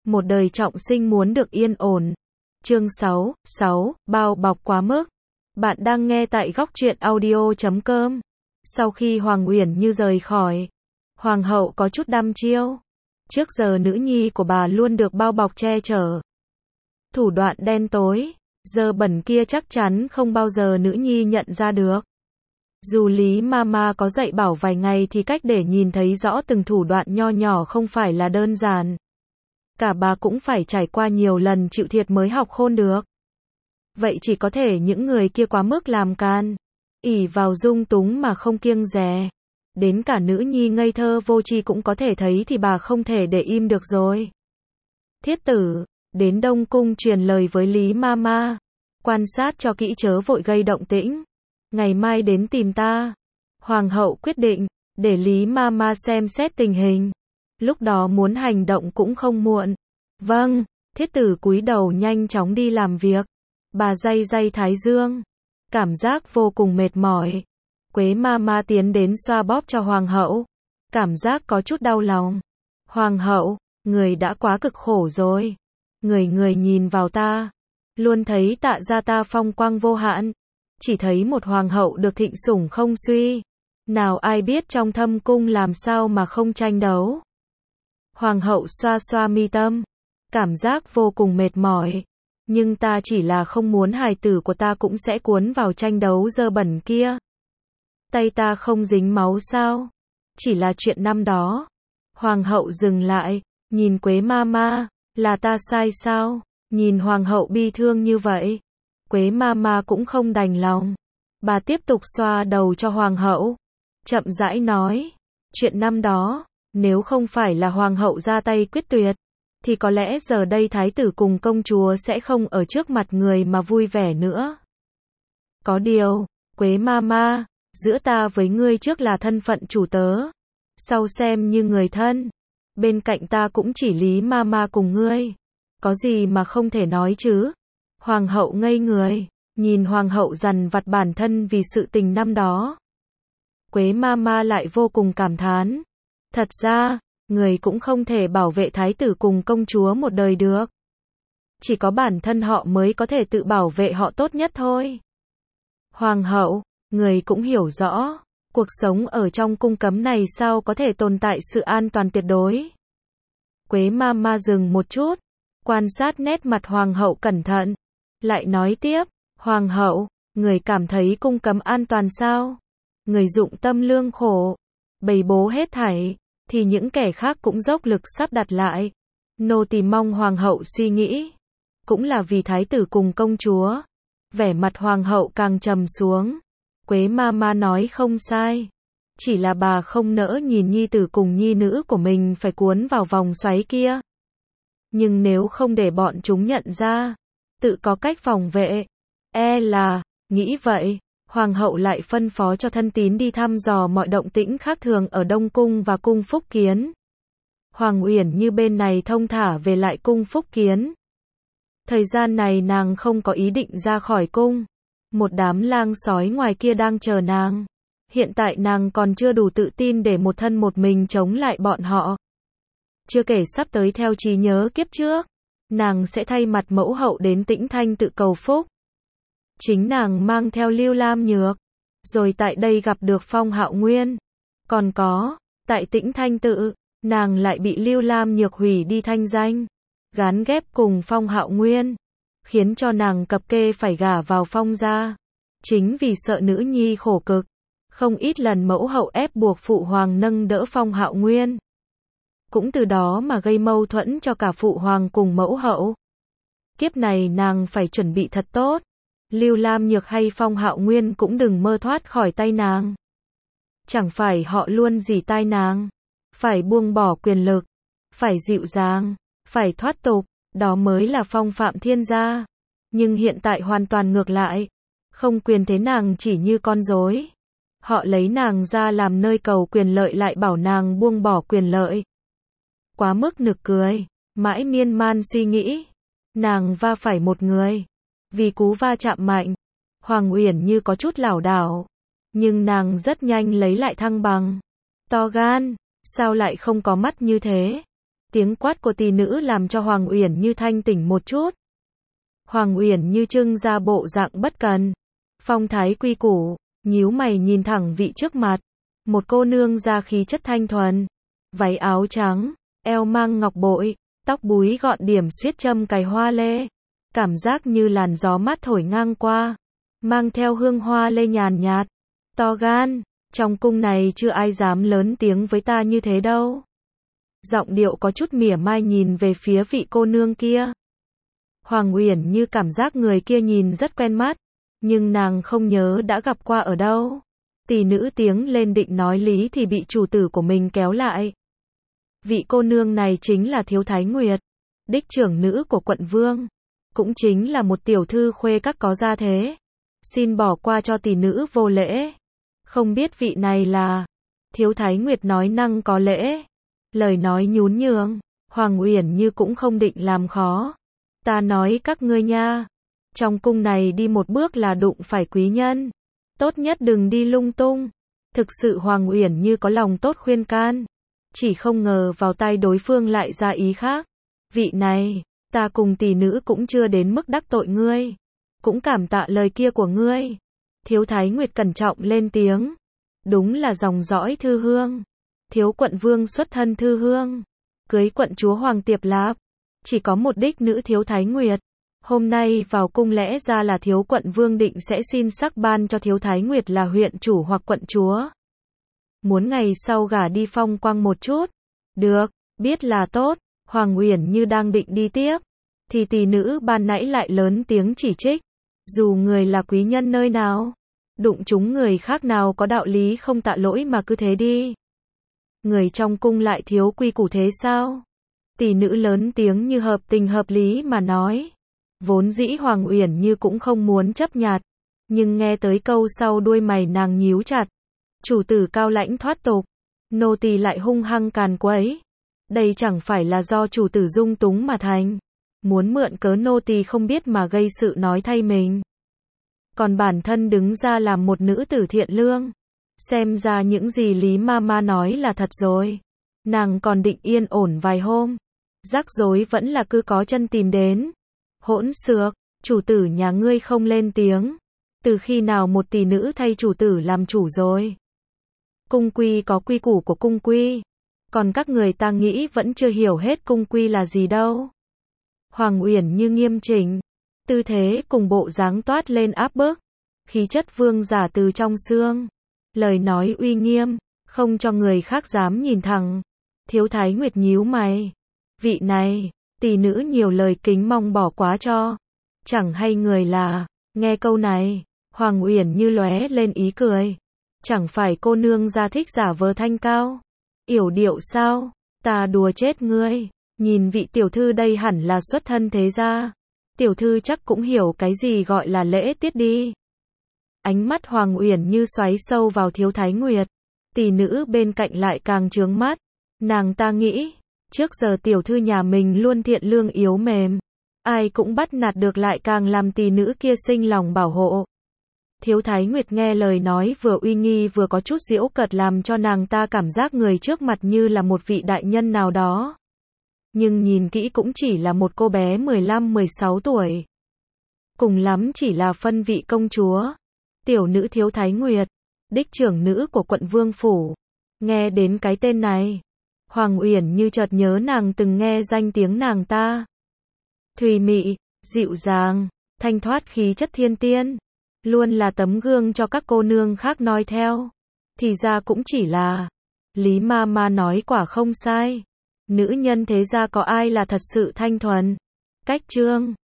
một đời trọng sinh muốn được yên ổn. Chương 6, bao bọc quá mức. Bạn đang nghe tại góc truyện audio.com. Sau khi Hoàng Uyển Như rời khỏi, Hoàng hậu có chút đăm chiêu. Trước giờ nữ nhi của bà luôn được bao bọc che chở. Thủ đoạn đen tối, dơ bẩn kia chắc chắn không bao giờ nữ nhi nhận ra được. Dù Lý Mama có dạy bảo vài ngày thì cách để nhìn thấy rõ từng thủ đoạn nho nhỏ không phải là đơn giản. Cả bà cũng phải trải qua nhiều lần chịu thiệt mới học khôn được. Vậy chỉ có thể những người kia quá mức làm can, ỷ vào dung túng mà không kiêng dè. Đến cả nữ nhi ngây thơ vô tri cũng có thể thấy thì bà không thể để im được rồi. Thiết tử, đến Đông Cung truyền lời với Lý Mama. Quan sát cho kỹ chớ vội gây động tĩnh. Ngày mai đến tìm ta. Hoàng hậu quyết định, để Lý Mama xem xét tình hình. Lúc đó muốn hành động cũng không muộn. Vâng, thiết tử cúi đầu nhanh chóng đi làm việc. Bà day day thái dương. Cảm giác vô cùng mệt mỏi. Quế Mama tiến đến xoa bóp cho hoàng hậu. Cảm giác có chút đau lòng. Hoàng hậu, người đã quá cực khổ rồi. Người nhìn vào ta. Luôn thấy tạ gia ta phong quang vô hạn. Chỉ thấy một hoàng hậu được thịnh sủng không suy. Nào ai biết trong thâm cung làm sao mà không tranh đấu. Hoàng hậu xoa xoa mi tâm. Cảm giác vô cùng mệt mỏi. Nhưng ta chỉ là không muốn hài tử của ta cũng sẽ cuốn vào tranh đấu dơ bẩn kia. Tay ta không dính máu sao? Chỉ là chuyện năm đó. Hoàng hậu dừng lại, nhìn Quế Mama, là ta sai sao? Nhìn hoàng hậu bi thương như vậy. Quế Mama cũng không đành lòng. Bà tiếp tục xoa đầu cho hoàng hậu. Chậm rãi nói. Chuyện năm đó, nếu không phải là hoàng hậu ra tay quyết tuyệt, thì có lẽ giờ đây thái tử cùng công chúa sẽ không ở trước mặt người mà vui vẻ nữa. Có điều, Quế Mama, giữa ta với ngươi trước là thân phận chủ tớ, sau xem như người thân. Bên cạnh ta cũng chỉ Lý Mama cùng ngươi. Có gì mà không thể nói chứ? Hoàng hậu ngây người, nhìn hoàng hậu dằn vặt bản thân vì sự tình năm đó. Quế Mama lại vô cùng cảm thán. Thật ra, người cũng không thể bảo vệ thái tử cùng công chúa một đời được. Chỉ có bản thân họ mới có thể tự bảo vệ họ tốt nhất thôi. Hoàng hậu, người cũng hiểu rõ, cuộc sống ở trong cung cấm này sao có thể tồn tại sự an toàn tuyệt đối. Quế Mama dừng một chút, quan sát nét mặt hoàng hậu cẩn thận, lại nói tiếp, hoàng hậu, người cảm thấy cung cấm an toàn sao? Người dụng tâm lương khổ, bày bố hết thảy, thì những kẻ khác cũng dốc lực sắp đặt lại. Nô tỳ mong hoàng hậu suy nghĩ, cũng là vì thái tử cùng công chúa. Vẻ mặt hoàng hậu càng trầm xuống. Quế Mama nói không sai. Chỉ là bà không nỡ nhìn nhi tử cùng nhi nữ của mình phải cuốn vào vòng xoáy kia. Nhưng nếu không để bọn chúng nhận ra, tự có cách phòng vệ, nghĩ vậy, hoàng hậu lại phân phó cho thân tín đi thăm dò mọi động tĩnh khác thường ở Đông Cung và cung Phúc Kiến. Hoàng Uyển Như bên này thông thả về lại cung Phúc Kiến. Thời gian này nàng không có ý định ra khỏi cung. Một đám lang sói ngoài kia đang chờ nàng. Hiện tại nàng còn chưa đủ tự tin để một thân một mình chống lại bọn họ. Chưa kể sắp tới theo trí nhớ kiếp trước, nàng sẽ thay mặt mẫu hậu đến Tĩnh Thanh tự cầu phúc. Chính nàng mang theo Lưu Lam Nhược, rồi tại đây gặp được Phong Hạo Nguyên. Còn có, tại Tĩnh Thanh tự, nàng lại bị Lưu Lam Nhược hủy đi thanh danh, gán ghép cùng Phong Hạo Nguyên, khiến cho nàng cập kê phải gả vào Phong gia. Chính vì sợ nữ nhi khổ cực, không ít lần mẫu hậu ép buộc phụ hoàng nâng đỡ Phong Hạo Nguyên. Cũng từ đó mà gây mâu thuẫn cho cả phụ hoàng cùng mẫu hậu. Kiếp này nàng phải chuẩn bị thật tốt. Lưu Lam Nhược hay Phong Hạo Nguyên cũng đừng mơ thoát khỏi tay nàng. Chẳng phải họ luôn dỉ tai nàng. Phải buông bỏ quyền lực. Phải dịu dàng. Phải thoát tục. Đó mới là phong phạm thiên gia. Nhưng hiện tại hoàn toàn ngược lại. Không quyền thế nàng chỉ như con rối. Họ lấy nàng ra làm nơi cầu quyền lợi lại bảo nàng buông bỏ quyền lợi. Quá mức nực cười. Mãi miên man suy nghĩ. Nàng va phải một người. Vì cú va chạm mạnh, Hoàng Uyển Như có chút lảo đảo, nhưng nàng rất nhanh lấy lại thăng bằng. To gan, sao lại không có mắt như thế? Tiếng quát của tỷ nữ làm cho Hoàng Uyển Như thanh tỉnh một chút. Hoàng Uyển Như trưng ra bộ dạng bất cần, phong thái quy củ, nhíu mày nhìn thẳng vị trước mặt. Một cô nương ra khí chất thanh thuần, váy áo trắng, eo mang ngọc bội, tóc búi gọn điểm xuyết châm cài hoa lê. Cảm giác như làn gió mát thổi ngang qua, mang theo hương hoa lê nhàn nhạt. To gan, trong cung này chưa ai dám lớn tiếng với ta như thế đâu. Giọng điệu có chút mỉa mai nhìn về phía vị cô nương kia. Hoàng Uyển Như cảm giác người kia nhìn rất quen mắt, nhưng nàng không nhớ đã gặp qua ở đâu. Tỷ nữ tiếng lên định nói lý thì bị chủ tử của mình kéo lại. Vị cô nương này chính là Thiếu Thái Nguyệt, đích trưởng nữ của quận vương, cũng chính là một tiểu thư khuê các có gia thế. Xin bỏ qua cho tỷ nữ vô lễ. Không biết vị này là... Thiếu Thái Nguyệt nói năng có lễ, lời nói nhún nhường. Hoàng Uyển Như cũng không định làm khó. Ta nói các ngươi nha, trong cung này đi một bước là đụng phải quý nhân, tốt nhất đừng đi lung tung. Thực sự Hoàng Uyển Như có lòng tốt khuyên can, chỉ không ngờ vào tai đối phương lại ra ý khác. Vị này, ta cùng tỷ nữ cũng chưa đến mức đắc tội ngươi, cũng cảm tạ lời kia của ngươi. Thiếu Thái Nguyệt cẩn trọng lên tiếng. Đúng là dòng dõi Thư Hương. Thiếu quận vương xuất thân Thư Hương, cưới quận chúa Hoàng Tiệp Lạp. Chỉ có một đích nữ Thiếu Thái Nguyệt. Hôm nay vào cung lẽ ra là thiếu quận vương định sẽ xin sắc ban cho Thiếu Thái Nguyệt là huyện chủ hoặc quận chúa. Muốn ngày sau gả đi phong quang một chút. Được, biết là tốt. Hoàng Uyển Như đang định đi tiếp, thì tỷ nữ ban nãy lại lớn tiếng chỉ trích. Dù người là quý nhân nơi nào, đụng chúng người khác nào có đạo lý không tạ lỗi mà cứ thế đi. Người trong cung lại thiếu quy củ thế sao? Tỷ nữ lớn tiếng như hợp tình hợp lý mà nói. Vốn dĩ Hoàng Uyển Như cũng không muốn chấp nhặt, nhưng nghe tới câu sau đuôi mày nàng nhíu chặt. Chủ tử cao lãnh thoát tục, nô tỳ lại hung hăng càn quấy. Đây chẳng phải là do chủ tử dung túng mà thành, muốn mượn cớ nô tỳ không biết mà gây sự nói thay mình. Còn bản thân đứng ra làm một nữ tử thiện lương. Xem ra những gì Lý Mama nói là thật rồi. Nàng còn định yên ổn vài hôm, rắc rối vẫn là cứ có chân tìm đến. Hỗn xược, chủ tử nhà ngươi không lên tiếng. Từ khi nào một tỷ nữ thay chủ tử làm chủ rồi? Cung quy có quy củ của cung quy, còn các người ta nghĩ vẫn chưa hiểu hết cung quy là gì đâu. Hoàng Uyển Như nghiêm chỉnh, tư thế cùng bộ dáng toát lên áp bức, khí chất vương giả từ trong xương, lời nói uy nghiêm, không cho người khác dám nhìn thẳng. Thiếu Thái Nguyệt nhíu mày. Vị này, tỷ nữ nhiều lời kính mong bỏ quá cho. Chẳng hay người là, nghe câu này, Hoàng Uyển Như lóe lên ý cười. Chẳng phải cô nương gia thích giả vờ thanh cao, yểu điệu sao? Ta đùa chết ngươi. Nhìn vị tiểu thư đây hẳn là xuất thân thế gia. Tiểu thư chắc cũng hiểu cái gì gọi là lễ tiết đi. Ánh mắt Hoàng Uyển Như xoáy sâu vào Thiếu Thái Nguyệt. Tỷ nữ bên cạnh lại càng trướng mắt. Nàng ta nghĩ, trước giờ tiểu thư nhà mình luôn thiện lương yếu mềm, ai cũng bắt nạt được lại càng làm tỷ nữ kia sinh lòng bảo hộ. Thiếu Thái Nguyệt nghe lời nói vừa uy nghi vừa có chút giễu cợt làm cho nàng ta cảm giác người trước mặt như là một vị đại nhân nào đó. Nhưng nhìn kỹ cũng chỉ là một cô bé 15-16 tuổi. Cùng lắm chỉ là phân vị công chúa. Tiểu nữ Thiếu Thái Nguyệt, đích trưởng nữ của quận Vương Phủ. Nghe đến cái tên này, Hoàng Uyển Như chợt nhớ nàng từng nghe danh tiếng nàng ta. Thùy mị, dịu dàng, thanh thoát khí chất thiên tiên. Luôn là tấm gương cho các cô nương khác noi theo. Thì ra cũng chỉ là, Lý Mama nói quả không sai. Nữ nhân thế gia có ai là thật sự thanh thuần, cách trương,